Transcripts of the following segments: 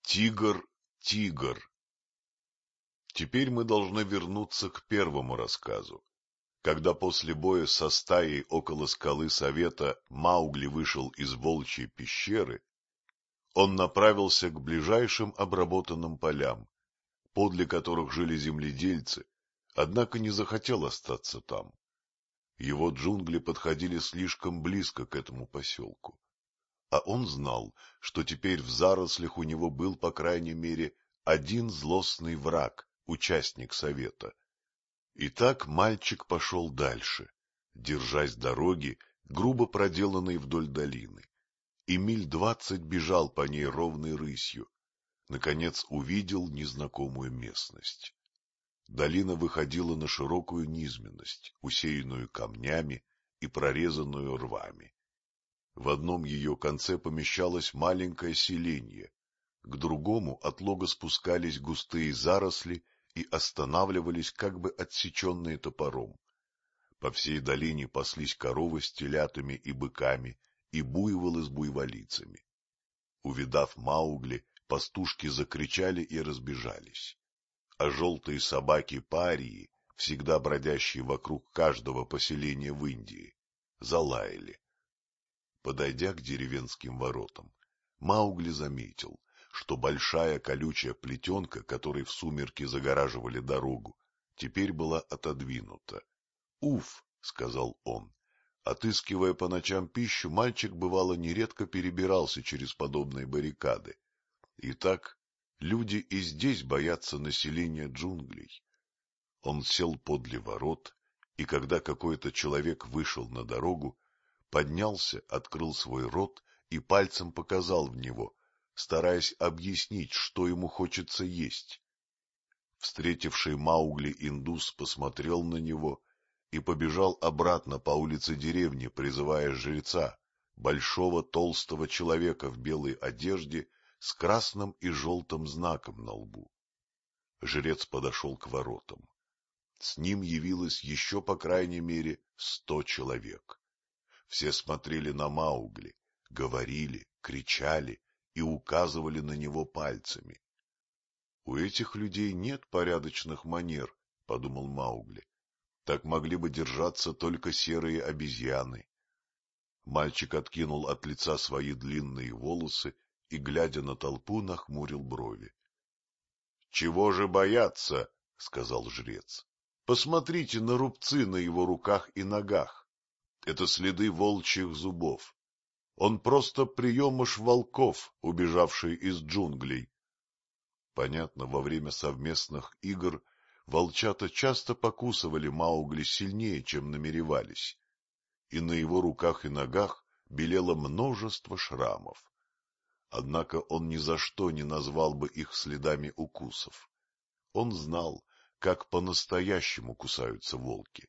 Тигр, тигр. Теперь мы должны вернуться к первому рассказу. Когда после боя со стаей около скалы Совета Маугли вышел из волчьей пещеры, он направился к ближайшим обработанным полям, подле которых жили земледельцы, однако не захотел остаться там. Его джунгли подходили слишком близко к этому поселку. А он знал, что теперь в зарослях у него был, по крайней мере, один злостный враг, участник совета. Итак, мальчик пошел дальше, держась дороги, грубо проделанной вдоль долины, и миль 20 бежал по ней ровной рысью. Наконец увидел незнакомую местность. Долина выходила на широкую низменность, усеянную камнями и прорезанную рвами. В одном ее конце помещалось маленькое селенье, к другому от лога спускались густые заросли и останавливались, как бы отсеченные топором. По всей долине паслись коровы с телятами и быками и буйволы с буйволицами. Увидав Маугли, пастушки закричали и разбежались, а желтые собаки-парии, всегда бродящие вокруг каждого поселения в Индии, залаяли. Подойдя к деревенским воротам, Маугли заметил, что большая колючая плетенка, которой в сумерки загораживали дорогу, теперь была отодвинута. — Уф! — сказал он. Отыскивая по ночам пищу, мальчик бывало нередко перебирался через подобные баррикады. Итак, люди и здесь боятся населения джунглей. Он сел подле ворот, и когда какой-то человек вышел на дорогу, поднялся, открыл свой рот и пальцем показал в него, стараясь объяснить, что ему хочется есть. Встретивший Маугли индус посмотрел на него и побежал обратно по улице деревни, призывая жреца, большого толстого человека в белой одежде с красным и желтым знаком на лбу. Жрец подошел к воротам. С ним явилось еще по крайней мере 100 человек. Все смотрели на Маугли, говорили, кричали и указывали на него пальцами. — У этих людей нет порядочных манер, — подумал Маугли. Так могли бы держаться только серые обезьяны. Мальчик откинул от лица свои длинные волосы и, глядя на толпу, нахмурил брови. — Чего же бояться? — сказал жрец. — Посмотрите на рубцы на его руках и ногах. Это следы волчьих зубов. Он просто приемыш волков, убежавший из джунглей. Понятно, во время совместных игр волчата часто покусывали Маугли сильнее, чем намеревались, и на его руках и ногах белело множество шрамов. Однако он ни за что не назвал бы их следами укусов. Он знал, как по-настоящему кусаются волки.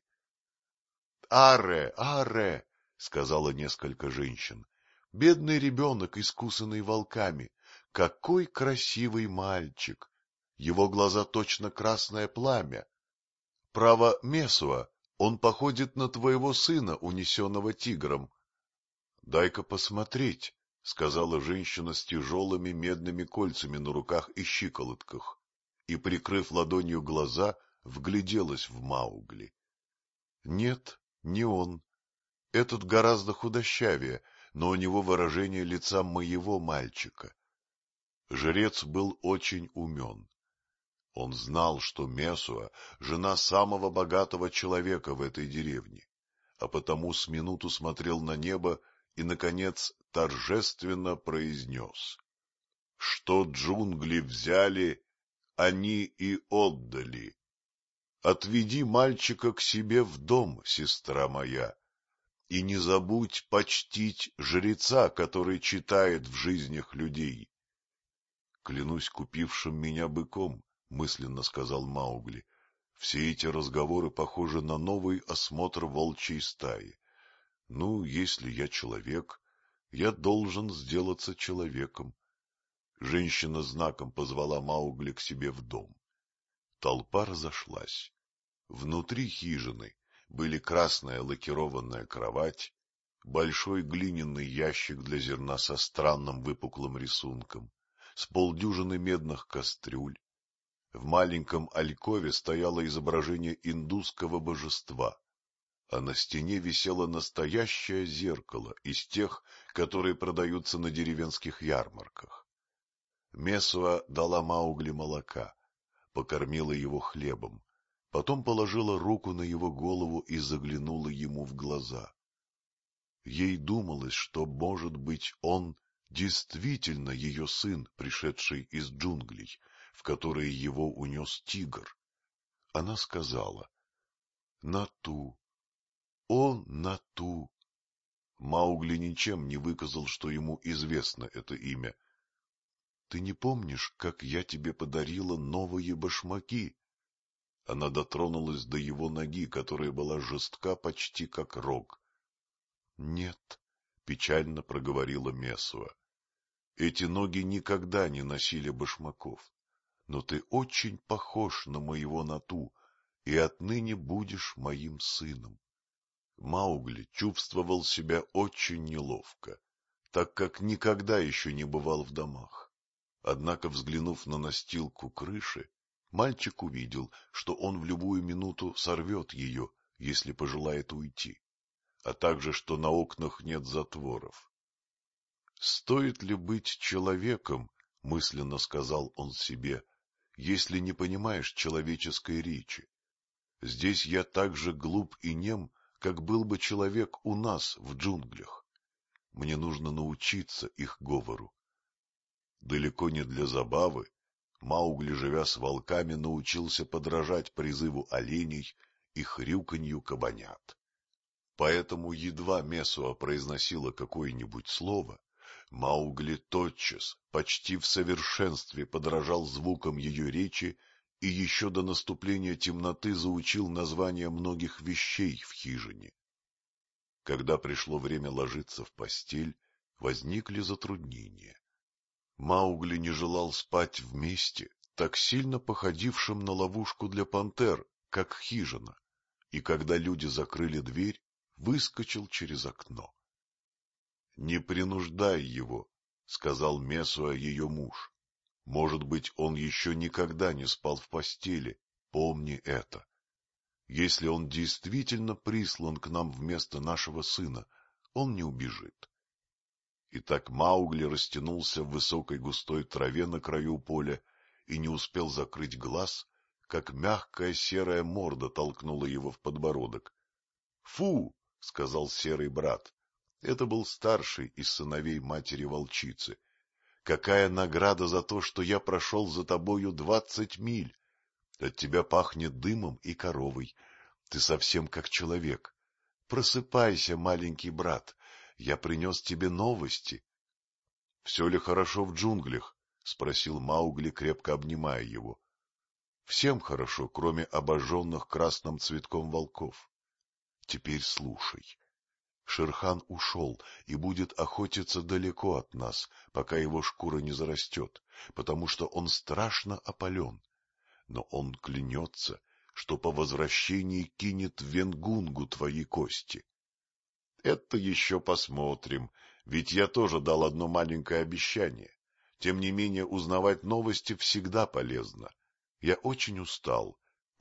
«Аре, аре!» — сказала несколько женщин. «Бедный ребенок, искусанный волками! Какой красивый мальчик! Его глаза точно красное пламя! Право, Месуа, он походит на твоего сына, унесенного тигром!» «Дай-ка посмотреть!» — сказала женщина с тяжелыми медными кольцами на руках и щиколотках, и, прикрыв ладонью глаза, вгляделась в Маугли. Нет, не он. Этот гораздо худощавее, но у него выражение лица моего мальчика. Жрец был очень умен. Он знал, что Месуа — жена самого богатого человека в этой деревне, а потому с минуту смотрел на небо и, наконец, торжественно произнес: «Что джунгли взяли, они и отдали. Отведи мальчика к себе в дом, сестра моя, и не забудь почтить жреца, который читает в жизнях людей». — Клянусь купившим меня быком, — мысленно сказал Маугли. — Все эти разговоры похожи на новый осмотр волчьей стаи. Ну, если я человек, я должен сделаться человеком. Женщина знаком позвала Маугли к себе в дом. Толпа разошлась. Внутри хижины были красная лакированная кровать, большой глиняный ящик для зерна со странным выпуклым рисунком, с полдюжины медных кастрюль. В маленьком алькове стояло изображение индусского божества, а на стене висело настоящее зеркало из тех, которые продаются на деревенских ярмарках. Мессуа дала Маугли молока, покормила его хлебом, потом положила руку на его голову и заглянула ему в глаза. Ей думалось, что, может быть, он действительно ее сын, пришедший из джунглей, в которые его унес тигр. Она сказала: «Нату, о, Нату». Маугли ничем не выказал, что ему известно это имя. «Ты не помнишь, как я тебе подарила новые башмаки?» Она дотронулась до его ноги, которая была жестка почти как рог. «Нет», — печально проговорила Мессуа, — «эти ноги никогда не носили башмаков, но ты очень похож на моего Нату, и отныне будешь моим сыном». Маугли чувствовал себя очень неловко, так как никогда еще не бывал в домах. Однако, взглянув на настилку крыши, мальчик увидел, что он в любую минуту сорвет ее, если пожелает уйти, а также, что на окнах нет затворов. «Стоит ли быть человеком, — мысленно сказал он себе, — если не понимаешь человеческой речи? Здесь я так же глуп и нем, как был бы человек у нас в джунглях. Мне нужно научиться их говору». Далеко не для забавы Маугли, живя с волками, научился подражать призыву оленей и хрюканью кабанят. Поэтому едва Мессуа произносила какое-нибудь слово, Маугли тотчас, почти в совершенстве, подражал звукам ее речи и еще до наступления темноты заучил названия многих вещей в хижине. Когда пришло время ложиться в постель, возникли затруднения. Маугли не желал спать в месте, так сильно походившем на ловушку для пантер, как хижина, и когда люди закрыли дверь, выскочил через окно. — Не принуждай его, — сказал Мессуа ее муж. — Может быть, он еще никогда не спал в постели, помни это. Если он действительно прислан к нам вместо нашего сына, он не убежит. Итак, Маугли растянулся в высокой густой траве на краю поля и не успел закрыть глаз, как мягкая серая морда толкнула его в подбородок. — Фу! — сказал серый брат. Это был старший из сыновей матери-волчицы. — Какая награда за то, что я прошел за тобою 20 миль! От тебя пахнет дымом и коровой. Ты совсем как человек. Просыпайся, маленький брат. Я принес тебе новости. — Все ли хорошо в джунглях? — спросил Маугли, крепко обнимая его. — Всем хорошо, кроме обожженных красным цветком волков. Теперь слушай. Шер-хан ушел и будет охотиться далеко от нас, пока его шкура не зарастет, потому что он страшно опален. Но он клянется, что по возвращении кинет в Венгунгу твои кости. — Это еще посмотрим, ведь я тоже дал одно маленькое обещание. Тем не менее, узнавать новости всегда полезно. Я очень устал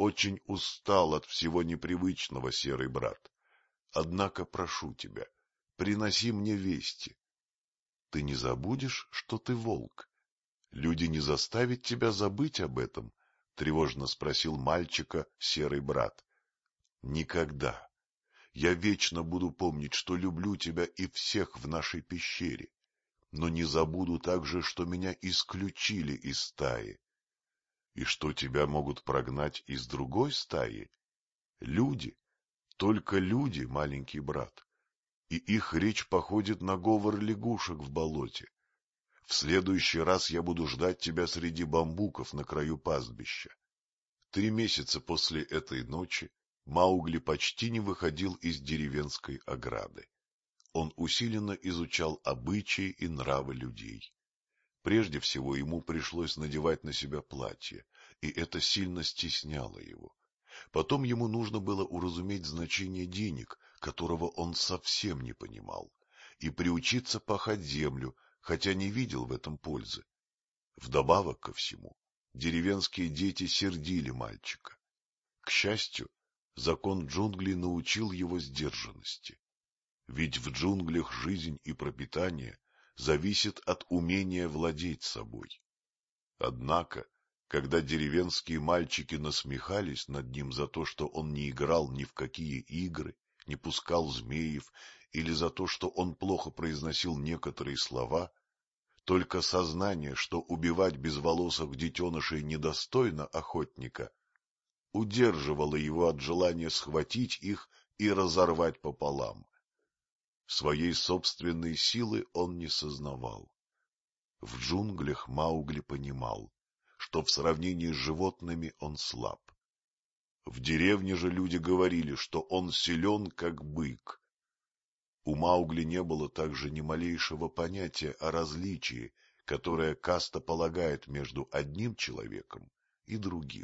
от всего непривычного, серый брат. Однако прошу тебя, приноси мне вести. Ты не забудешь, что ты волк? Люди не заставят тебя забыть об этом? — тревожно спросил мальчика серый брат. — Никогда. Я вечно буду помнить, что люблю тебя и всех в нашей пещере, но не забуду также, что меня исключили из стаи. И что тебя могут прогнать из другой стаи? Люди, только люди, маленький брат, и их речь походит на говор лягушек в болоте. В следующий раз я буду ждать тебя среди бамбуков на краю пастбища. 3 месяца после этой ночи Маугли почти не выходил из деревенской ограды. Он усиленно изучал обычаи и нравы людей. Прежде всего ему пришлось надевать на себя платье, и это сильно стесняло его. Потом ему нужно было уразуметь значение денег, которого он совсем не понимал, и приучиться пахать землю, хотя не видел в этом пользы. Вдобавок ко всему, деревенские дети сердили мальчика. К счастью, закон джунглей научил его сдержанности. Ведь в джунглях жизнь и пропитание зависит от умения владеть собой. Однако, когда деревенские мальчики насмехались над ним за то, что он не играл ни в какие игры, не пускал змеев, или за то, что он плохо произносил некоторые слова, только сознание, что убивать безволосых детенышей недостойно охотника, удерживало его от желания схватить их и разорвать пополам. Своей собственной силы он не сознавал. В джунглях Маугли понимал, что в сравнении с животными он слаб. В деревне же люди говорили, что он силен, как бык. У Маугли не было также ни малейшего понятия о различии, которое каста полагает между одним человеком и другим.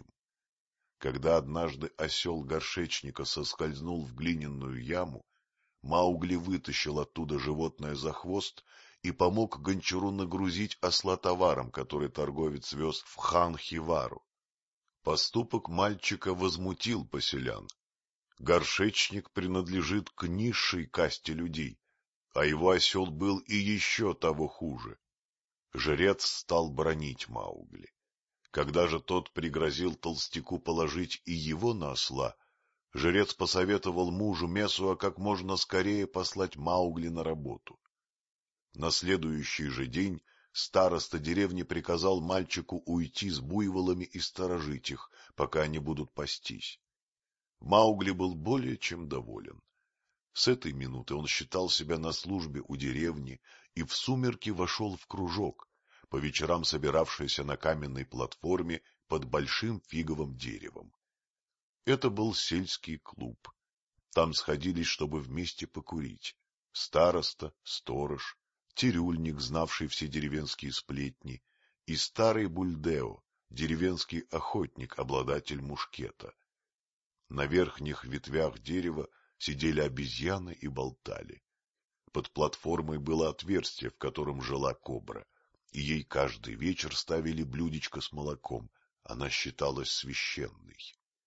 Когда однажды осел горшечника соскользнул в глиняную яму, Маугли вытащил оттуда животное за хвост и помог гончару нагрузить осла товаром, который торговец вез в Хан-Хивару. Поступок мальчика возмутил поселян. Горшечник принадлежит к низшей касте людей, а его осел был и еще того хуже. Жрец стал бранить Маугли. Когда же тот пригрозил толстяку положить и его на осла, жрец посоветовал мужу Месуа как можно скорее послать Маугли на работу. На следующий же день староста деревни приказал мальчику уйти с буйволами и сторожить их, пока они будут пастись. Маугли был более чем доволен. С этой минуты он считал себя на службе у деревни и в сумерки вошел в кружок, по вечерам собиравшийся на каменной платформе под большим фиговым деревом. Это был сельский клуб. Там сходились, чтобы вместе покурить. Староста, сторож, цирюльник, знавший все деревенские сплетни, и старый Бульдео, деревенский охотник, обладатель мушкета. На верхних ветвях дерева сидели обезьяны и болтали. Под платформой было отверстие, в котором жила кобра, и ей каждый вечер ставили блюдечко с молоком, она считалась священной.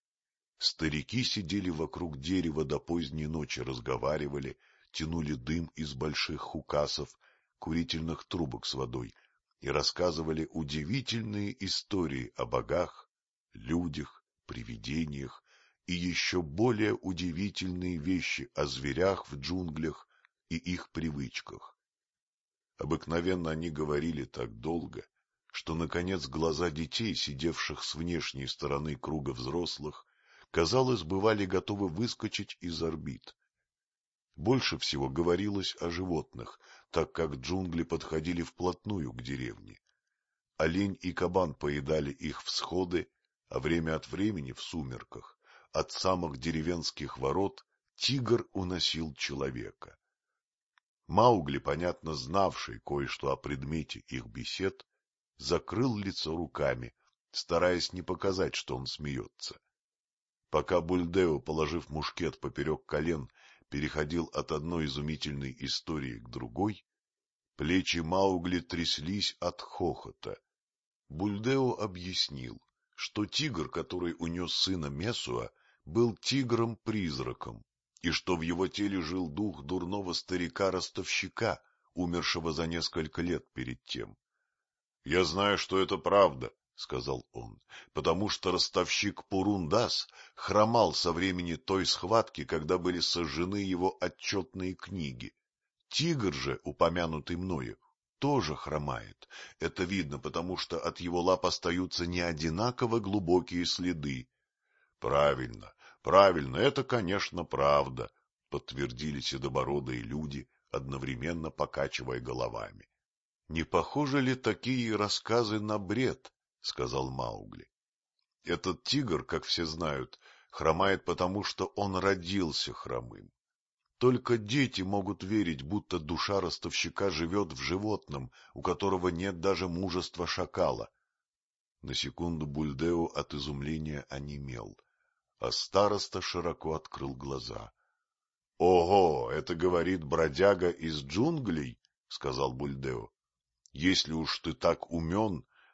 Старики сидели вокруг дерева до поздней ночи, разговаривали, тянули дым из больших хукасов, курительных трубок с водой, и рассказывали удивительные истории о богах, людях, привидениях и еще более удивительные вещи о зверях в джунглях и их привычках. Обыкновенно они говорили так долго, что, наконец, глаза детей, сидевших с внешней стороны круга взрослых, казалось, бывали готовы выскочить из орбит. Больше всего говорилось о животных, так как джунгли подходили вплотную к деревне. Олень и кабан поедали их всходы, а время от времени в сумерках от самых деревенских ворот тигр уносил человека. Маугли, понятно знавший кое-что о предмете их бесед, закрыл лицо руками, стараясь не показать, что он смеется. Пока Бульдео, положив мушкет поперек колен, переходил от одной изумительной истории к другой, плечи Маугли тряслись от хохота. Бульдео объяснил, что тигр, который унес сына Месуа, был тигром-призраком, и что в его теле жил дух дурного старика-ростовщика, умершего за несколько лет перед тем. — Я знаю, что это правда, — сказал он, — потому что ростовщик Пурундас хромал со времени той схватки, когда были сожжены его отчетные книги. Тигр же, упомянутый мною, тоже хромает. Это видно, потому что от его лап остаются не одинаково глубокие следы. — Правильно, правильно, это, конечно, правда, — подтвердили седобородые люди, одновременно покачивая головами. — Не похожи ли такие рассказы на бред? — сказал Маугли. — Этот тигр, как все знают, хромает потому, что он родился хромым. Только дети могут верить, будто душа ростовщика живет в животном, у которого нет даже мужества шакала. На секунду Бульдео от изумления онемел, а староста широко открыл глаза. — Ого, это говорит бродяга из джунглей, — сказал Бульдео. — Если уж ты так умен,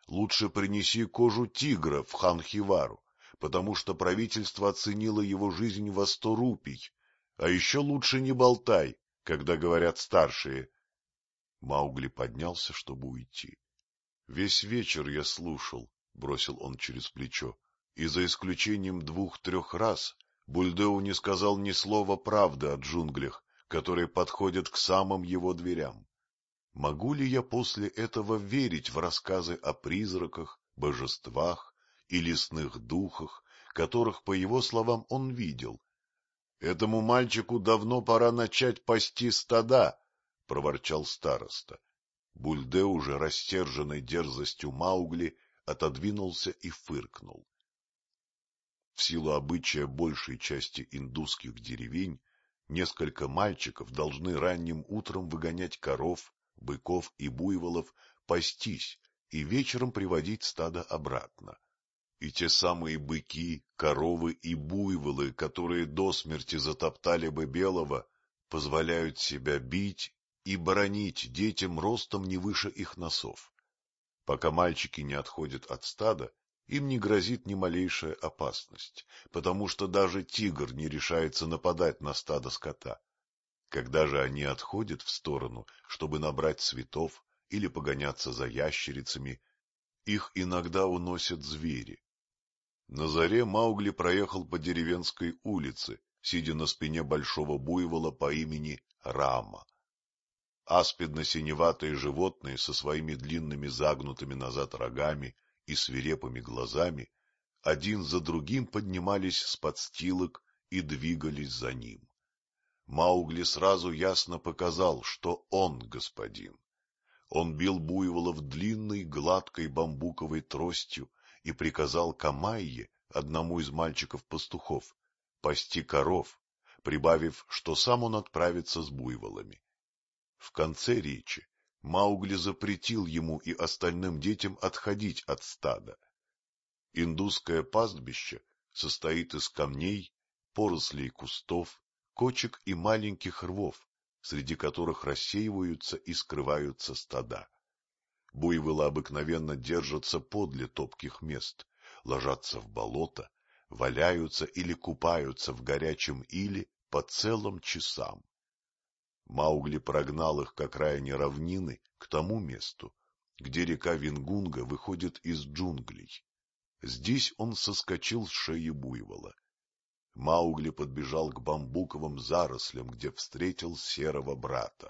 Лучше принеси кожу тигра в Ханхивару, потому что правительство оценило его жизнь во 100 рупий. А еще лучше не болтай, когда говорят старшие. Маугли поднялся, чтобы уйти. — Весь вечер я слушал, — бросил он через плечо, — и за исключением 2-3 раз Бульдео не сказал ни слова правды о джунглях, которые подходят к самым его дверям. Могу ли я после этого верить в рассказы о призраках, божествах и лесных духах, которых, по его словам, он видел? — Этому мальчику давно пора начать пасти стада, — проворчал староста. Бульдео, уже рассерженный дерзостью Маугли, отодвинулся и фыркнул. В силу обычая большей части индусских деревень, несколько мальчиков должны ранним утром выгонять коров, быков и буйволов пастись и вечером приводить стадо обратно. И те самые быки, коровы и буйволы, которые до смерти затоптали бы белого, позволяют себя бить и бранить детям ростом не выше их носов. Пока мальчики не отходят от стада, им не грозит ни малейшая опасность, потому что даже тигр не решается нападать на стадо скота. Когда же они отходят в сторону, чтобы набрать цветов или погоняться за ящерицами, их иногда уносят звери. На заре Маугли проехал по деревенской улице, сидя на спине большого буйвола по имени Рама. Аспидно-синеватые животные со своими длинными загнутыми назад рогами и свирепыми глазами один за другим поднимались с подстилок и двигались за ним. Маугли сразу ясно показал, что он господин. Он бил буйволов длинной гладкой бамбуковой тростью и приказал Камайе, одному из мальчиков-пастухов, пасти коров, прибавив, что сам он отправится с буйволами. В конце речи Маугли запретил ему и остальным детям отходить от стада. Индусское пастбище состоит из камней, порослей кустов, кочек и маленьких рвов, среди которых рассеиваются и скрываются стада. Буйволы обыкновенно держатся подле топких мест, ложатся в болото, валяются или купаются в горячем иле по целым часам. Маугли прогнал их к окраине равнины, к тому месту, где река Вингунга выходит из джунглей. Здесь он соскочил с шеи буйвола. Маугли подбежал к бамбуковым зарослям, где встретил серого брата.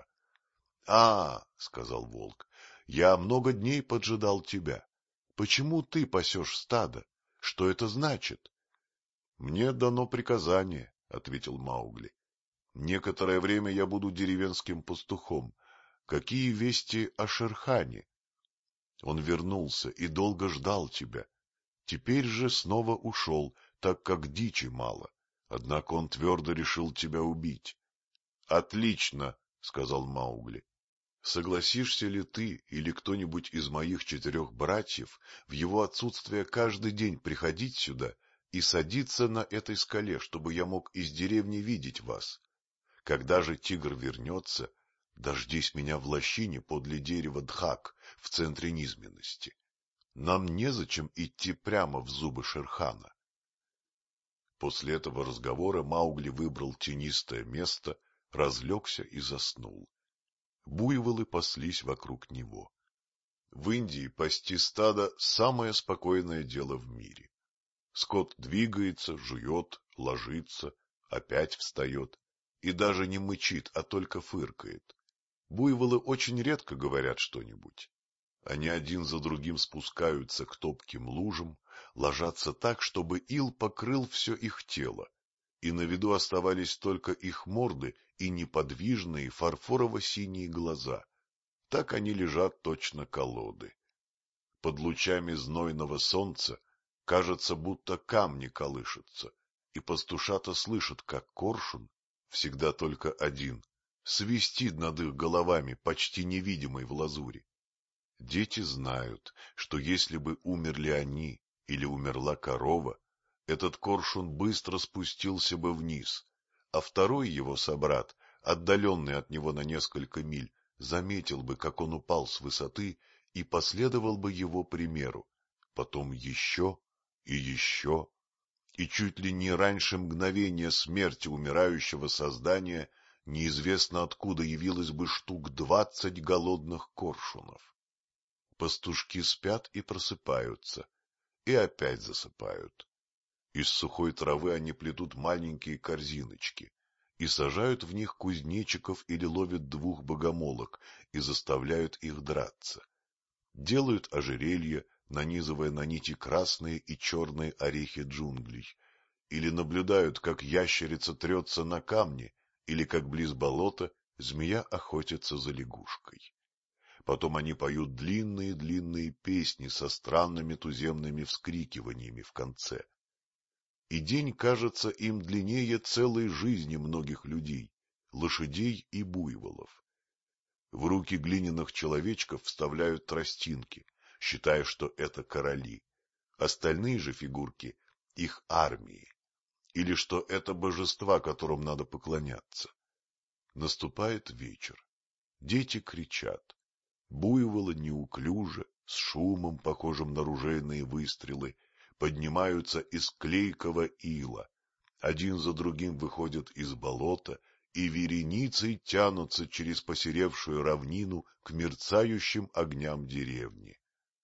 — сказал волк, — я много дней поджидал тебя. Почему ты пасешь стадо? Что это значит? — Мне дано приказание, — ответил Маугли. Некоторое время я буду деревенским пастухом. Какие вести о Шерхане? Он вернулся и долго ждал тебя. Теперь же снова ушел, так как дичи мало. Однако он твердо решил тебя убить. — Отлично, — сказал Маугли. — Согласишься ли ты или кто-нибудь из моих 4 братьев в его отсутствие каждый день приходить сюда и садиться на этой скале, чтобы я мог из деревни видеть вас? Когда же тигр вернется, дождись меня в лощине подле дерева Дхак в центре низменности. Нам незачем идти прямо в зубы Шерхана. После этого разговора Маугли выбрал тенистое место, разлегся и заснул. Буйволы паслись вокруг него. В Индии пасти стадо — самое спокойное дело в мире. Скот двигается, жует, ложится, опять встает и даже не мычит, а только фыркает. Буйволы очень редко говорят что-нибудь. Они один за другим спускаются к топким лужам, ложатся так, чтобы ил покрыл все их тело, и на виду оставались только их морды и неподвижные фарфорово-синие глаза. Так они лежат точно колоды. Под лучами знойного солнца кажется, будто камни колышутся, и пастушата слышат, как коршун, всегда только один, свистит над их головами, почти невидимый в лазури. Дети знают, что если бы умерли они или умерла корова, этот коршун быстро спустился бы вниз, а второй его собрат, отдаленный от него на несколько миль, заметил бы, как он упал с высоты и последовал бы его примеру, потом еще и еще, и чуть ли не раньше мгновения смерти умирающего создания неизвестно откуда явилось бы штук 20 голодных коршунов. Пастушки спят и просыпаются, и опять засыпают. Из сухой травы они плетут маленькие корзиночки и сажают в них кузнечиков или ловят двух богомолок и заставляют их драться. Делают ожерелья, нанизывая на нити красные и черные орехи джунглей, или наблюдают, как ящерица трется на камне, или как близ болота змея охотится за лягушкой. Потом они поют длинные-длинные песни со странными туземными вскрикиваниями в конце. И день кажется им длиннее целой жизни многих людей, лошадей и буйволов. В руки глиняных человечков вставляют тростинки, считая, что это короли. Остальные же фигурки — их армии, или что это божества, которым надо поклоняться. Наступает вечер. Дети кричат. Буйволы неуклюже, с шумом, похожим на ружейные выстрелы, поднимаются из клейкого ила. Один за другим выходят из болота и вереницей тянутся через посеревшую равнину к мерцающим огням деревни.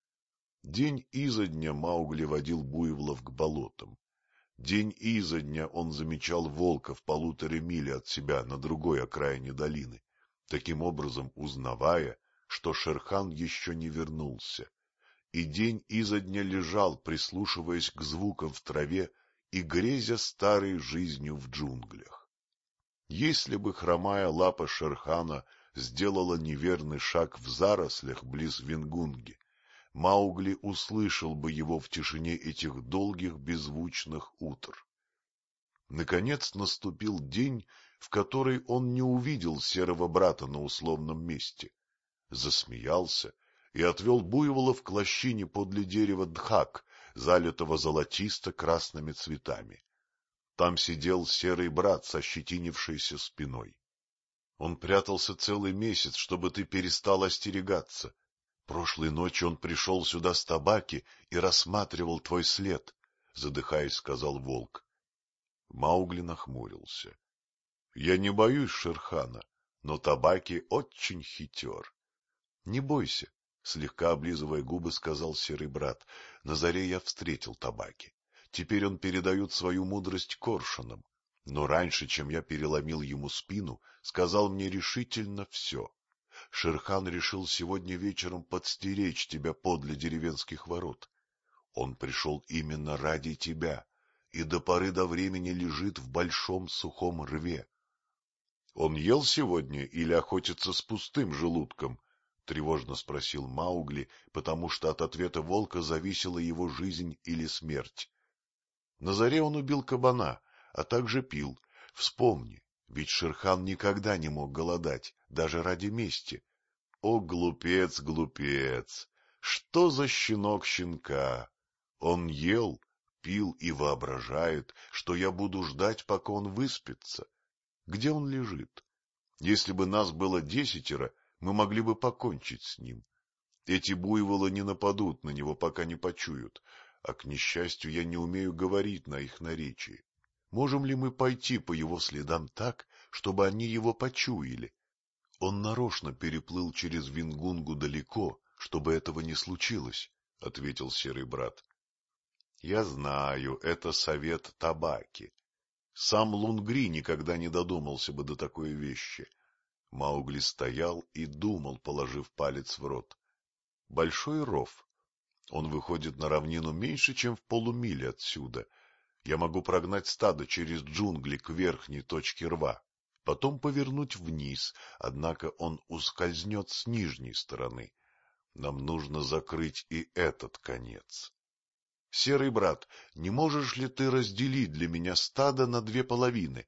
День изо дня Маугли водил буйволов к болотам. День изо дня он замечал волка в 1,5 мили от себя на другой окраине долины, таким образом узнавая, что Шер-хан еще не вернулся. И день изо дня лежал, прислушиваясь к звукам в траве и грезя старой жизнью в джунглях. Если бы хромая лапа Шер-хана сделала неверный шаг в зарослях близ Венгунги, Маугли услышал бы его в тишине этих долгих беззвучных утр. Наконец наступил день, в который он не увидел серого брата на условном месте. Засмеялся и отвел буйволов к лощине подле дерева дхак, залитого золотисто-красными цветами. Там сидел серый брат со ощетинившейся спиной. Он прятался целый месяц, чтобы ты перестал остерегаться. Прошлой ночью он пришел сюда с табаки и рассматривал твой след, — задыхаясь, сказал волк. Маугли нахмурился. — Я не боюсь Шер-хана, но табаки очень хитер. — Не бойся, — слегка облизывая губы, сказал серый брат. — На заре я встретил табаки. Теперь он передает свою мудрость коршунам. Но раньше, чем я переломил ему спину, сказал мне решительно все. Шер-хан решил сегодня вечером подстеречь тебя подле деревенских ворот. Он пришел именно ради тебя и до поры до времени лежит в большом сухом рве. — Он ел сегодня или охотится с пустым желудком? — тревожно спросил Маугли, потому что от ответа волка зависела его жизнь или смерть. На заре он убил кабана, а также пил. Вспомни, ведь Шер-хан никогда не мог голодать, даже ради мести. О, глупец, глупец! Что за щенок щенка? Он ел, пил и воображает, что я буду ждать, пока он выспится. Где он лежит? Если бы нас было 10, мы могли бы покончить с ним. Эти буйволы не нападут на него, пока не почуют, а, к несчастью, я не умею говорить на их наречии. Можем ли мы пойти по его следам так, чтобы они его почуяли? Он нарочно переплыл через Венгунгу далеко, чтобы этого не случилось, — ответил серый брат. — Я знаю, это совет табаки. Сам Лунгри никогда не додумался бы до такой вещи. Маугли стоял и думал, положив палец в рот. Большой ров. Он выходит на равнину меньше, чем в полумиле отсюда. Я могу прогнать стадо через джунгли к верхней точке рва, потом повернуть вниз, однако он ускользнет с нижней стороны. Нам нужно закрыть и этот конец. Серый брат, не можешь ли ты разделить для меня стадо на 2 половины?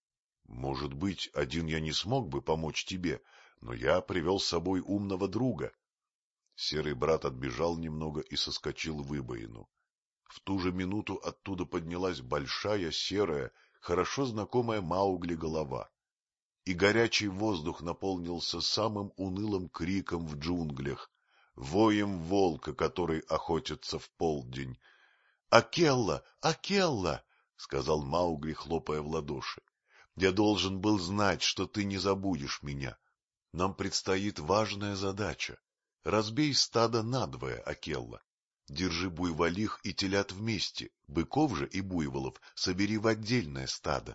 Может быть, один я не смог бы помочь тебе, но я привел с собой умного друга. Серый брат отбежал немного и соскочил в выбоину. В ту же минуту оттуда поднялась большая, серая, хорошо знакомая Маугли голова. И горячий воздух наполнился самым унылым криком в джунглях. воем волка, который охотится в полдень. — Акелла! Акелла! — сказал Маугли, хлопая в ладоши. — Я должен был знать, что ты не забудешь меня. Нам предстоит важная задача. Разбей стадо надвое, Акелла. Держи буйволих и телят вместе, быков же и буйволов собери в отдельное стадо.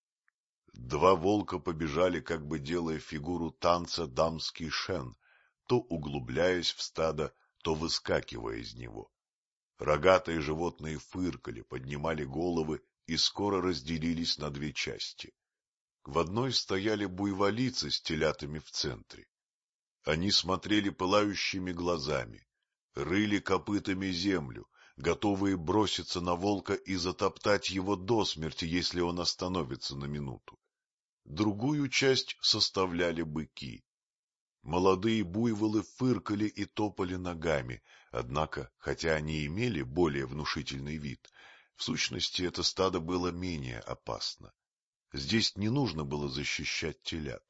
Два волка побежали, как бы делая фигуру танца дамский шен, то углубляясь в стадо, то выскакивая из него. Рогатые животные фыркали, поднимали головы и скоро разделились на две части. В одной стояли буйволицы с телятами в центре. Они смотрели пылающими глазами, рыли копытами землю, готовые броситься на волка и затоптать его до смерти, если он остановится на минуту. Другую часть составляли быки. Молодые буйволы фыркали и топали ногами, однако, хотя они имели более внушительный вид, в сущности это стадо было менее опасно. Здесь не нужно было защищать телят.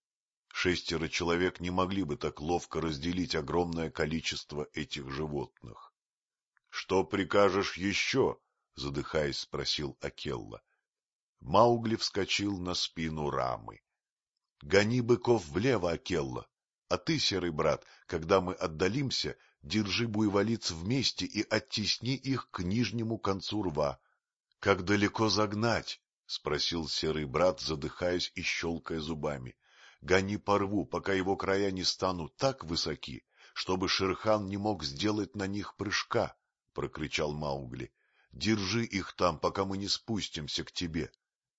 6 человек не могли бы так ловко разделить огромное количество этих животных. — Что прикажешь еще? — задыхаясь, спросил Акелла. Маугли вскочил на спину Рамы. — Гони быков влево, Акелла, а ты, серый брат, когда мы отдалимся, держи буйволиц вместе и оттесни их к нижнему концу рва. — Как далеко загнать? — спросил серый брат, задыхаясь и щелкая зубами. — Гони по рву, пока его края не станут так высоки, чтобы Шер-хан не мог сделать на них прыжка, — прокричал Маугли. — Держи их там, пока мы не спустимся к тебе.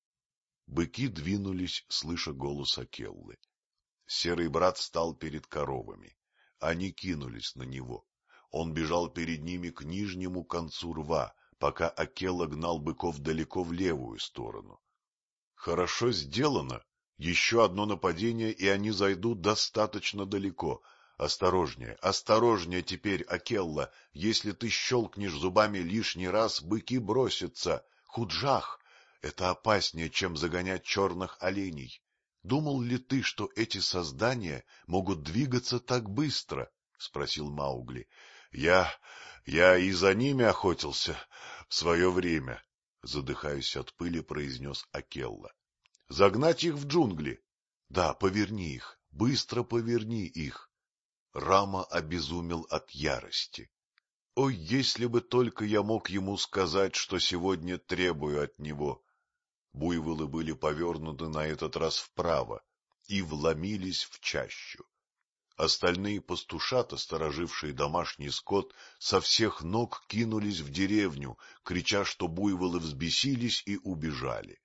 Быки двинулись, слыша голос Акеллы. Серый брат стал перед коровами. Они кинулись на него. Он бежал перед ними к нижнему концу рва, пока Акелла гнал быков далеко в левую сторону. Хорошо сделано. Еще одно нападение, и они зайдут достаточно далеко. Осторожнее, осторожнее теперь, Акелла. Если ты щелкнешь зубами лишний раз, быки бросятся. Худжах! Это опаснее, чем загонять черных оленей. Думал ли ты, что эти создания могут двигаться так быстро? — спросил Маугли. — Я и за ними охотился в свое время, — задыхаясь от пыли, произнес Акелла. — Загнать их в джунгли? — Да, поверни их, быстро поверни их. Рама обезумел от ярости. Ой, если бы только я мог ему сказать, что сегодня требую от него! Буйволы были повернуты на этот раз вправо и вломились в чащу. Остальные пастушата, сторожившие домашний скот, со всех ног кинулись в деревню, крича, что буйволы взбесились и убежали.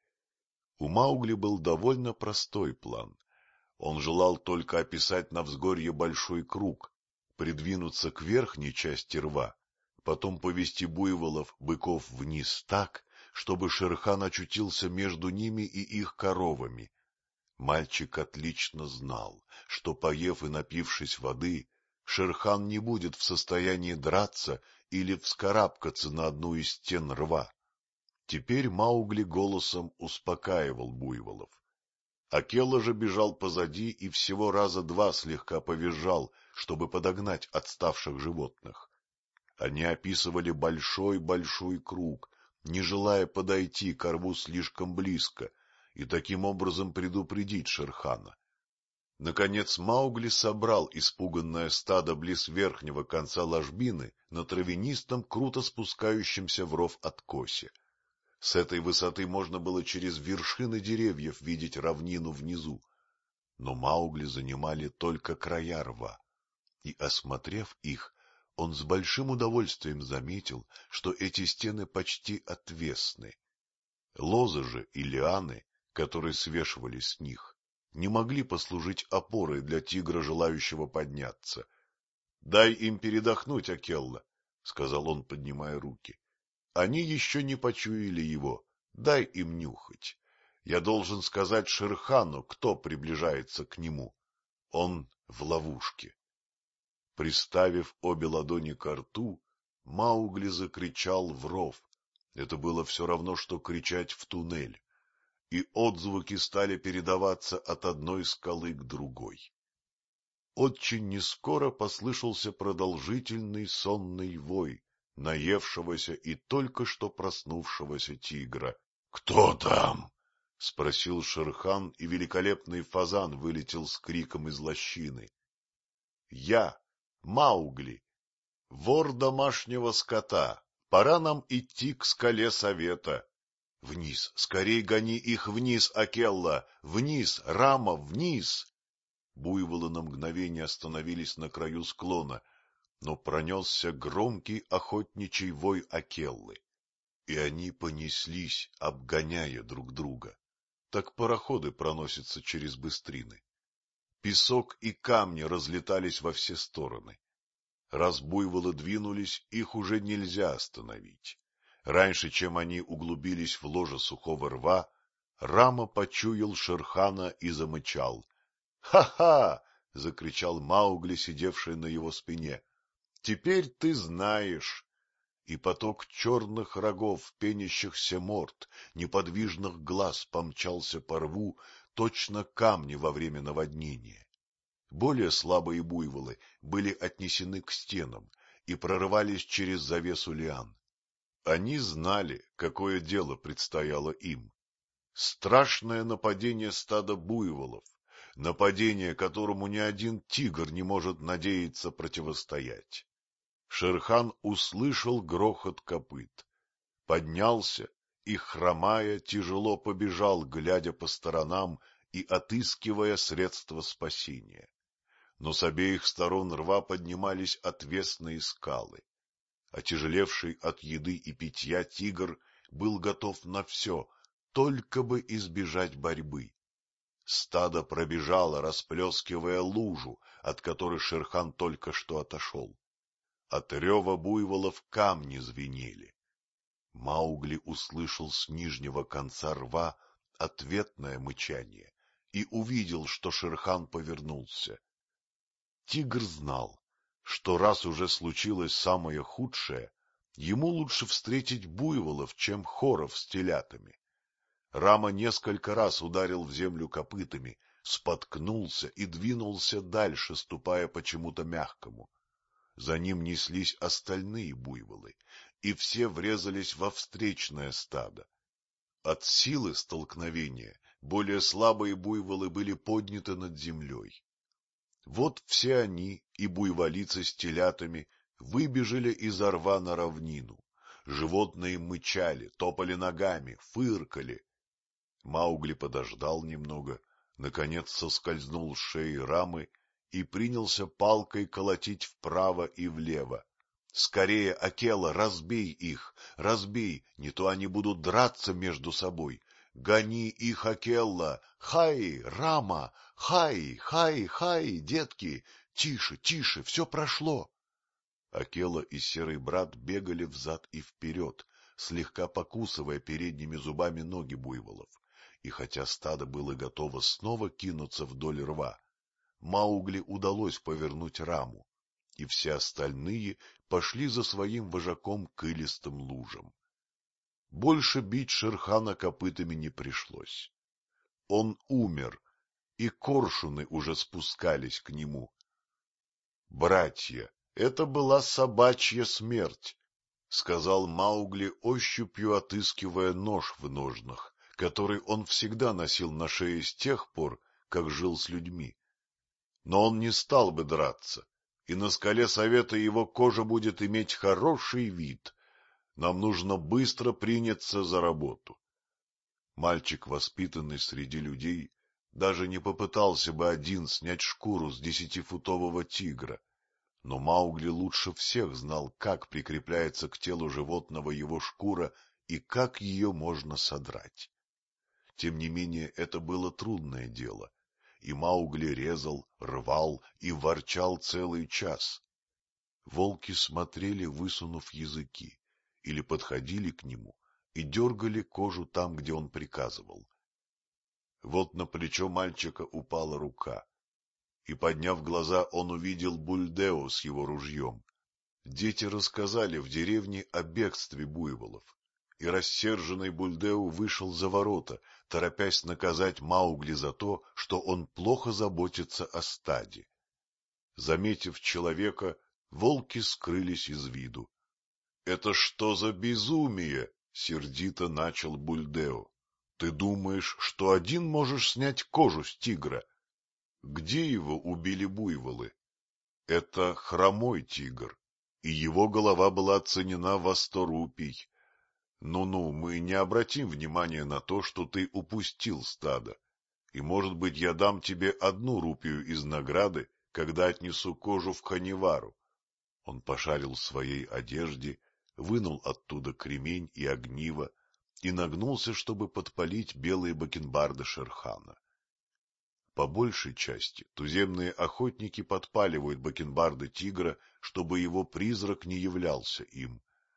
У Маугли был довольно простой план. Он желал только описать на взгорье большой круг, придвинуться к верхней части рва, потом повести буйволов, быков вниз так, чтобы Шер-хан очутился между ними и их коровами. Мальчик отлично знал, что, поев и напившись воды, Шер-хан не будет в состоянии драться или вскарабкаться на одну из стен рва. Теперь Маугли голосом успокаивал буйволов. Акелла же бежал позади и всего раза два слегка повизжал, чтобы подогнать отставших животных. Они описывали большой-большой круг, не желая подойти к рву слишком близко и таким образом предупредить Шер-хана. Наконец Маугли собрал испуганное стадо близ верхнего конца ложбины на травянистом, круто спускающемся в ров откосе. С этой высоты можно было через вершины деревьев видеть равнину внизу, но Маугли занимали только края рва, и, осмотрев их, он с большим удовольствием заметил, что эти стены почти отвесны. Лозы же и лианы, которые свешивались с них, не могли послужить опорой для тигра, желающего подняться. — Дай им передохнуть, Акелла, — сказал он, поднимая руки. — Они еще не почуяли его. Дай им нюхать. Я должен сказать Шер-хану, кто приближается к нему. Он в ловушке. Приставив обе ладони ко рту, Маугли закричал в ров. Это было все равно, что кричать в туннель. И отзвуки стали передаваться от одной скалы к другой. очень нескоро послышался продолжительный сонный вой наевшегося и только что проснувшегося тигра. — Кто там? — спросил Шер-хан, и великолепный фазан вылетел с криком из лощины. — Я, Маугли, вор домашнего скота, пора нам идти к скале совета. Вниз, скорей гони их вниз, Акелла, вниз, Рама, вниз! Буйволы на мгновение остановились на краю склона, но пронесся громкий охотничий вой Акеллы, и они понеслись, обгоняя друг друга. Так пароходы проносятся через быстрины. Песок и камни разлетались во все стороны. Раз буйволы двинулись, их уже нельзя остановить. Раньше, чем они углубились в ложе сухого рва, Рама почуял Шер-хана и замычал. «Ха-ха!» — закричал Маугли, сидевший на его спине. «Теперь ты знаешь!» И поток черных рогов, пенящихся морд, неподвижных глаз помчался по рву, точно камни во время наводнения. Более слабые буйволы были отнесены к стенам и прорывались через завесу лиан. Они знали, какое дело предстояло им. Страшное нападение стада буйволов, нападение, которому ни один тигр не может надеяться противостоять. Шер-хан услышал грохот копыт, поднялся и, хромая, тяжело побежал, глядя по сторонам и отыскивая средства спасения. Но с обеих сторон рва поднимались отвесные скалы. Отяжелевший от еды и питья тигр был готов на все, только бы избежать борьбы. Стадо пробежало, расплескивая лужу, от которой Шер-хан только что отошел. От рева буйволов камни звенели. Маугли услышал с нижнего конца рва ответное мычание и увидел, что Шер-хан повернулся. Тигр знал, что раз уже случилось самое худшее, ему лучше встретить буйволов, чем хоров с телятами. Рама несколько раз ударил в землю копытами, споткнулся и двинулся дальше, ступая почему-то мягкому. За ним неслись остальные буйволы, и все врезались во встречное стадо. От силы столкновения более слабые буйволы были подняты над землей. Вот все они, и буйволицы с телятами, выбежали из рва на равнину. Животные мычали, топали ногами, фыркали. Маугли подождал немного, наконец соскользнул с шеи Рамы и принялся палкой колотить вправо и влево. — Скорее, Акела, разбей их, разбей, не то они будут драться между собой. Гони их, Акелла! Хай, Рама! Хай, хай, хай, детки! Тише, тише, все прошло! Акела и серый брат бегали взад и вперед, слегка покусывая передними зубами ноги буйволов. И хотя стадо было готово снова кинуться вдоль рва, Маугли удалось повернуть Раму, и все остальные пошли за своим вожаком к илистым лужам. Больше бить Шер-хана копытами не пришлось. Он умер, и коршуны уже спускались к нему. Братья, это была собачья смерть, — сказал Маугли, ощупью отыскивая нож в ножнах, который он всегда носил на шее с тех пор, как жил с людьми. Но он не стал бы драться, и на скале совета его кожа будет иметь хороший вид. Нам нужно быстро приняться за работу. Мальчик, воспитанный среди людей, даже не попытался бы один снять шкуру с 10-футового тигра. Но Маугли лучше всех знал, как прикрепляется к телу животного его шкура и как ее можно содрать. Тем не менее, это было трудное дело, и Маугли резал, рвал и ворчал целый час. Волки смотрели, высунув языки, или подходили к нему и дергали кожу там, где он приказывал. Вот на плечо мальчика упала рука, и, подняв глаза, он увидел Бульдео с его ружьем. Дети рассказали в деревне о бегстве буйволов, и рассерженный Бульдео вышел за ворота, торопясь наказать Маугли за то, что он плохо заботится о стаде. Заметив человека, волки скрылись из виду. — Это что за безумие? — сердито начал Бульдео. — Ты думаешь, что один можешь снять кожу с тигра? Где его убили буйволы? Это хромой тигр, и его голова была оценена во 100 рупий. Ну-ну, мы не обратим внимания на то, что ты упустил стадо, и, может быть, я дам тебе 1 рупию из награды, когда отнесу кожу в Ханивару. Он пошарил в своей одежде, вынул оттуда кремень и огниво и нагнулся, чтобы подпалить белые бакенбарды Шерхана. По большей части туземные охотники подпаливают бакенбарды тигра, чтобы его призрак не являлся им.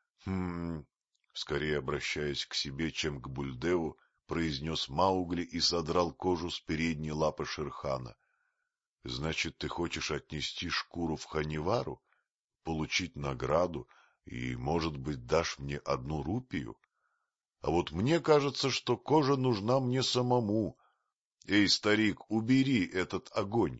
Скорее обращаясь к себе, чем к Бульдеу, произнес Маугли и содрал кожу с передней лапы Шерхана. — Значит, ты хочешь отнести шкуру в Ханивару, получить награду и, может быть, дашь мне 1 рупию? А вот мне кажется, что кожа нужна мне самому. Эй, старик, убери этот огонь.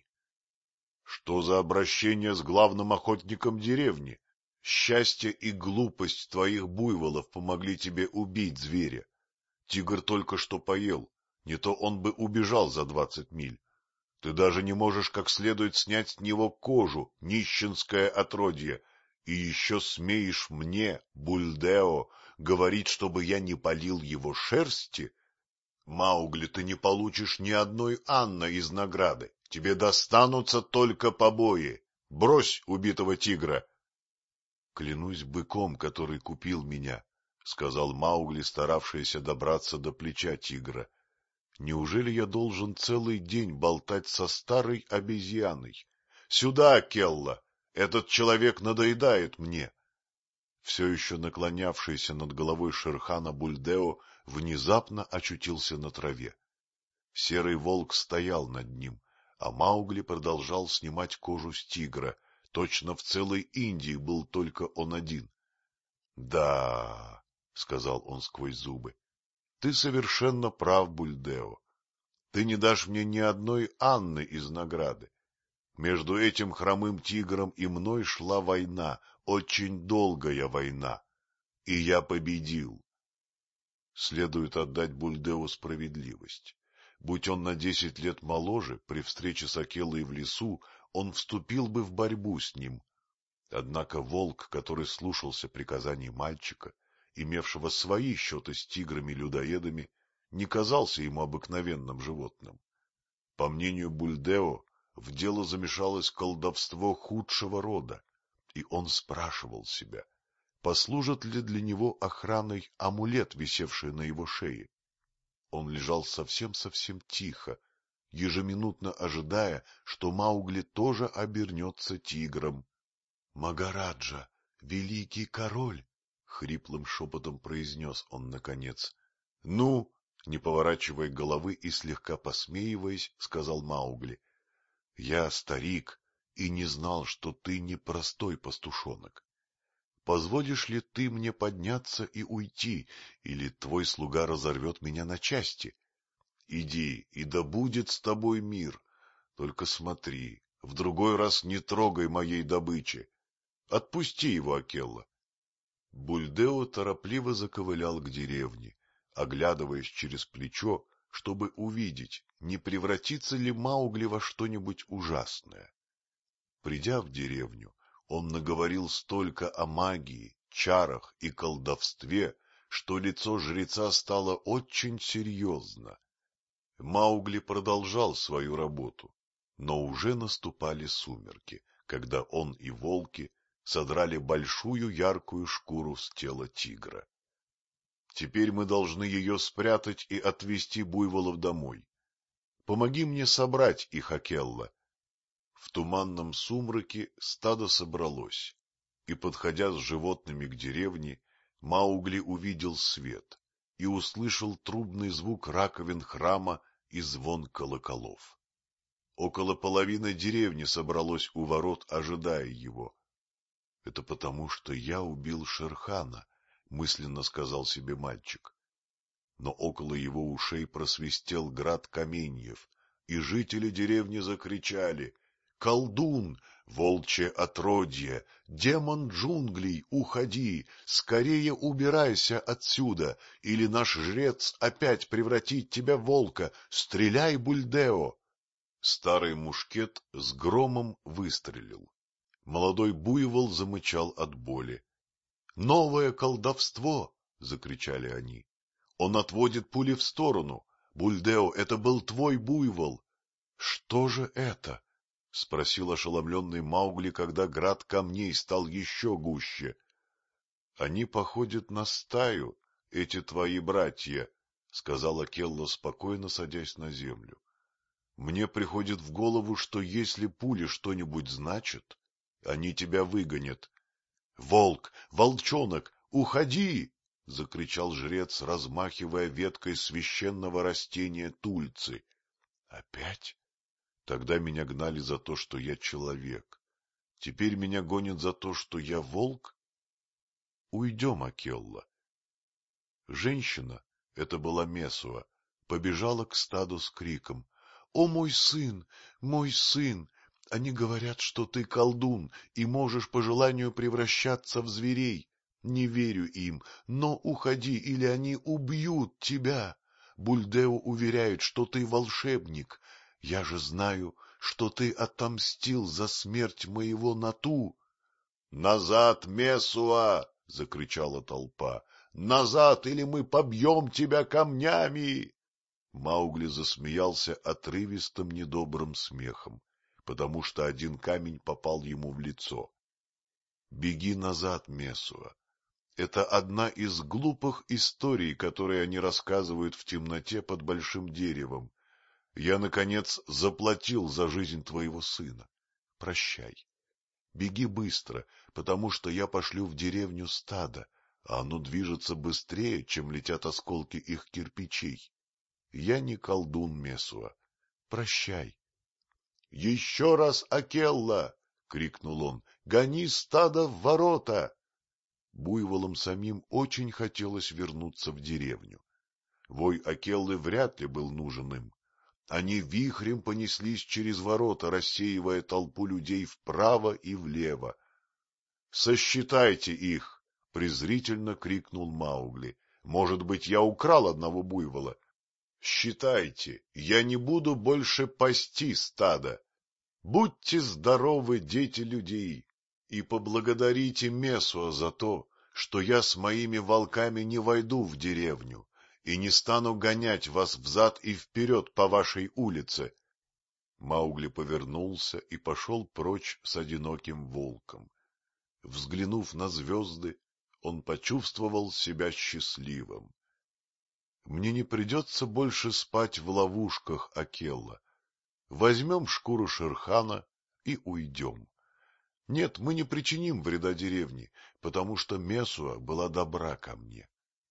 Что за обращение с главным охотником деревни? Счастье и глупость твоих буйволов помогли тебе убить зверя. Тигр только что поел, не то он бы убежал за 20 миль. Ты даже не можешь как следует снять с него кожу, нищенское отродье, и еще смеешь мне, Бульдео, говорить, чтобы я не палил его шерсти? Маугли, ты не получишь ни одной анны из награды. Тебе достанутся только побои. Брось убитого тигра. — Клянусь быком, который купил меня, — сказал Маугли, старавшийся добраться до плеча тигра. — Неужели я должен целый день болтать со старой обезьяной? Сюда, Келла! Этот человек надоедает мне. Все еще наклонявшийся над головой Шерхана Бульдео внезапно очутился на траве. Серый волк стоял над ним, а Маугли продолжал снимать кожу с тигра. Точно в целой Индии был только он один. — Да, — сказал он сквозь зубы, — ты совершенно прав, Бульдео. Ты не дашь мне ни одной анны из награды. Между этим хромым тигром и мной шла война, очень долгая война, и я победил. Следует отдать Бульдео справедливость. Будь он на 10 лет моложе, при встрече с Акеллой в лесу, он вступил бы в борьбу с ним. Однако волк, который слушался приказаний мальчика, имевшего свои счеты с тиграми-людоедами, не казался ему обыкновенным животным. По мнению Бульдео, в дело замешалось колдовство худшего рода, и он спрашивал себя, послужит ли для него охраной амулет, висевший на его шее. Он лежал совсем-совсем тихо, ежеминутно ожидая, что Маугли тоже обернется тигром. — Магараджа, великий король! — хриплым шепотом произнес он наконец. — Ну, не поворачивая головы и слегка посмеиваясь, сказал Маугли, — я старик и не знал, что ты не простой пастушонок. Позволишь ли ты мне подняться и уйти, или твой слуга разорвет меня на части? Иди, и да будет с тобой мир. Только смотри, в другой раз не трогай моей добычи. Отпусти его, Акелла. Бульдео торопливо заковылял к деревне, оглядываясь через плечо, чтобы увидеть, не превратится ли Маугли во что-нибудь ужасное. Придя в деревню, он наговорил столько о магии, чарах и колдовстве, что лицо жреца стало очень серьезно. Маугли продолжал свою работу, но уже наступали сумерки, когда он и волки содрали большую яркую шкуру с тела тигра. — Теперь мы должны ее спрятать и отвезти буйволов домой. Помоги мне собрать их, Акелла. В туманном сумраке стадо собралось, и, подходя с животными к деревне, Маугли увидел свет и услышал трубный звук раковин храма и звон колоколов. Около половины деревни собралось у ворот, ожидая его. — Это потому, что я убил Шерхана, — мысленно сказал себе мальчик. Но около его ушей просвистел град каменьев, и жители деревни закричали: — Колдун! Волчье отродье, демон джунглей, уходи, скорее убирайся отсюда, или наш жрец опять превратит тебя в волка. Стреляй, Бульдео! Старый мушкет с громом выстрелил. Молодой буйвол замычал от боли. — Новое колдовство! — закричали они. — Он отводит пули в сторону. Бульдео, это был твой буйвол. — Что же это? — спросил ошеломленный Маугли, когда град камней стал еще гуще. — Они походят на стаю, эти твои братья, — сказала Келла, спокойно садясь на землю. — Мне приходит в голову, что если пули что-нибудь значат, они тебя выгонят. — Волк, волчонок, уходи! — закричал жрец, размахивая веткой священного растения тульцы. — Опять? Тогда меня гнали за то, что я человек. Теперь меня гонят за то, что я волк? Уйдем, Акелла. Женщина, это была Мессуа, побежала к стаду с криком: — О, мой сын, мой сын! Они говорят, что ты колдун и можешь по желанию превращаться в зверей. Не верю им, но уходи, или они убьют тебя. Бульдео уверяет, что ты волшебник. Я же знаю, что ты отомстил за смерть моего Нату. — Назад, Мессуа! — закричала толпа. — Назад, или мы побьем тебя камнями! Маугли засмеялся отрывистым недобрым смехом, потому что один камень попал ему в лицо. — Беги назад, Мессуа. Это одна из глупых историй, которые они рассказывают в темноте под большим деревом. Я, наконец, заплатил за жизнь твоего сына. Прощай. Беги быстро, потому что я пошлю в деревню стадо, а оно движется быстрее, чем летят осколки их кирпичей. Я не колдун, Мессуа. Прощай. — Еще раз, Акелла! — крикнул он. — Гони стадо в ворота! Буйволам самим очень хотелось вернуться в деревню. Вой Акеллы вряд ли был нужен им. Они вихрем понеслись через ворота, рассеивая толпу людей вправо и влево. — Сосчитайте их! — презрительно крикнул Маугли. — Может быть, я украл одного буйвола? Считайте, я не буду больше пасти стадо. Будьте здоровы, дети людей, и поблагодарите Мессуа за то, что я с моими волками не войду в деревню и не стану гонять вас взад и вперед по вашей улице. Маугли повернулся и пошел прочь с одиноким волком. Взглянув на звезды, он почувствовал себя счастливым. Мне не придется больше спать в ловушках, Акелла. Возьмем шкуру Шерхана и уйдем. Нет, мы не причиним вреда деревне, потому что Мессуа была добра ко мне.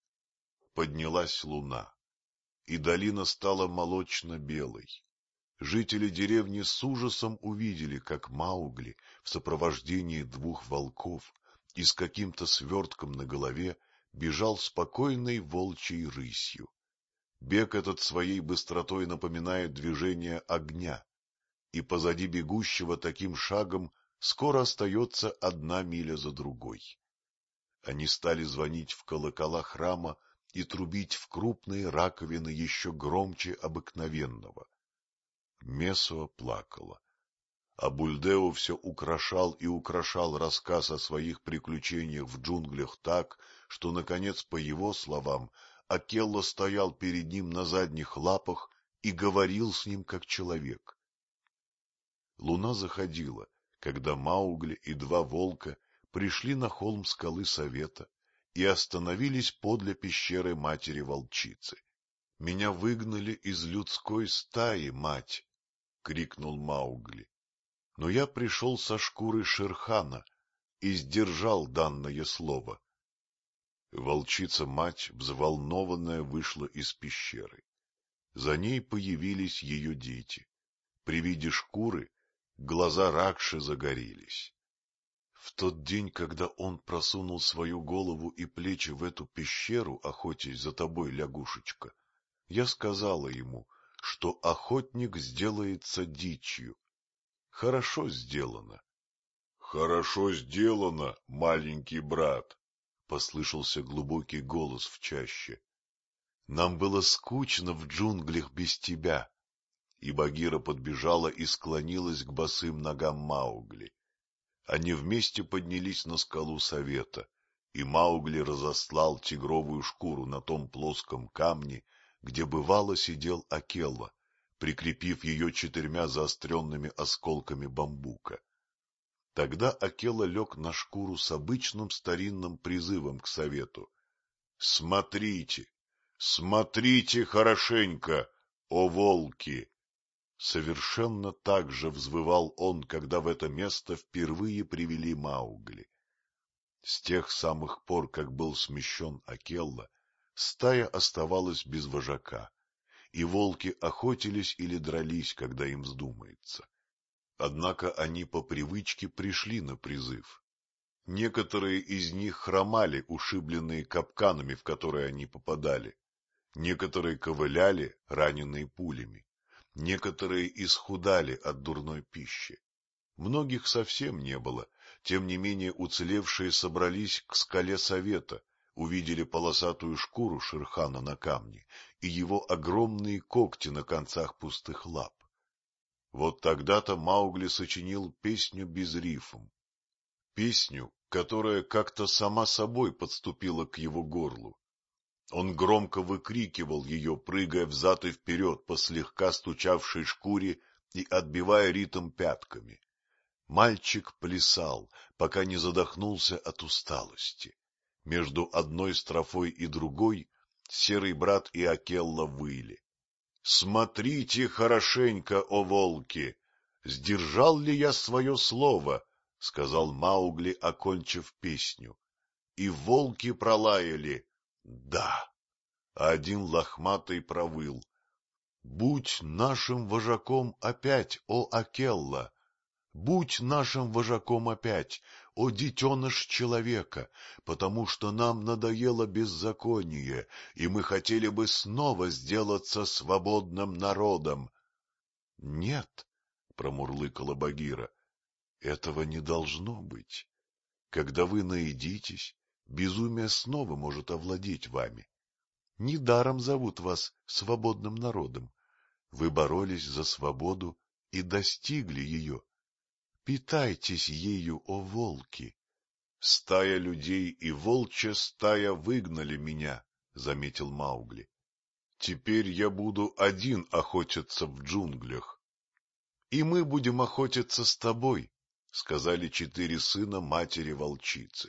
Поднялась луна, и долина стала молочно-белой. Жители деревни с ужасом увидели, как Маугли в сопровождении двух волков и с каким-то свертком на голове бежал спокойной волчьей рысью. Бег этот своей быстротой напоминает движение огня, и позади бегущего таким шагом скоро остается 1 миля за другой. Они стали звонить в колокола храма и трубить в крупные раковины еще громче обыкновенного. Мессуа плакала, а Бульдео все украшал и украшал рассказ о своих приключениях в джунглях так, что, наконец, по его словам, Акелла стоял перед ним на задних лапах и говорил с ним как человек. Луна заходила, когда Маугли и два волка пришли на холм скалы Совета и остановились подле пещеры матери-волчицы. — Меня выгнали из людской стаи, мать! — крикнул Маугли. — Но я пришел со шкурой Шерхана и сдержал данное слово. Волчица-мать, взволнованная, вышла из пещеры. За ней появились ее дети. При виде шкуры глаза Ракши загорелись. В тот день, когда он просунул свою голову и плечи в эту пещеру, охотясь за тобой, лягушечка, я сказала ему, что охотник сделается дичью. Хорошо сделано. Хорошо сделано, маленький брат, — послышался глубокий голос в чаще. Нам было скучно в джунглях без тебя. И Багира подбежала и склонилась к босым ногам Маугли. Они вместе поднялись на скалу совета, и Маугли разослал тигровую шкуру на том плоском камне, где бывало сидел Акелла, прикрепив ее 4 заостренными осколками бамбука. Тогда Акелла лег на шкуру с обычным старинным призывом к совету. — Смотрите, смотрите хорошенько, о волки! Совершенно так же взвывал он, когда в это место впервые привели Маугли. С тех самых пор, как был смещен Акелла, стая оставалась без вожака, и волки охотились или дрались, когда им вздумается. Однако они по привычке пришли на призыв. Некоторые из них хромали, ушибленные капканами, в которые они попадали. Некоторые ковыляли, раненные пулями. Некоторые исхудали от дурной пищи. Многих совсем не было, тем не менее уцелевшие собрались к скале совета, увидели полосатую шкуру Шерхана на камне и его огромные когти на концах пустых лап. Вот тогда-то Маугли сочинил песню без рифм. Песню, которая как-то сама собой подступила к его горлу. Он громко выкрикивал ее, прыгая взад и вперед по слегка стучавшей шкуре и отбивая ритм пятками. Мальчик плясал, пока не задохнулся от усталости. Между одной строфой и другой серый брат и Акелла выли. — Смотрите хорошенько, о волки! Сдержал ли я свое слово? — сказал Маугли, окончив песню. И волки пролаяли: — да. А один лохматый провыл: — Будь нашим вожаком опять, о Акелла! Будь нашим вожаком опять, о детеныш человека, потому что нам надоело беззаконие, и мы хотели бы снова сделаться свободным народом. — Нет, — промурлыкала Багира, — этого не должно быть. Когда вы наедитесь, безумие снова может овладеть вами. Недаром зовут вас свободным народом. Вы боролись за свободу и достигли ее. Питайтесь ею, о волки! — Стая людей и волчья стая выгнали меня, — заметил Маугли. — Теперь я буду один охотиться в джунглях. — И мы будем охотиться с тобой, — сказали 4 сына матери-волчицы.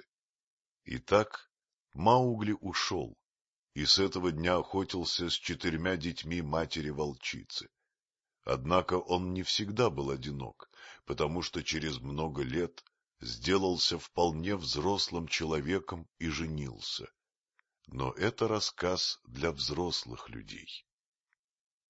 Итак, Маугли ушел, и с этого дня охотился с 4 детьми матери-волчицы. Однако он не всегда был одинок, потому что через много лет сделался вполне взрослым человеком и женился. Но это рассказ для взрослых людей.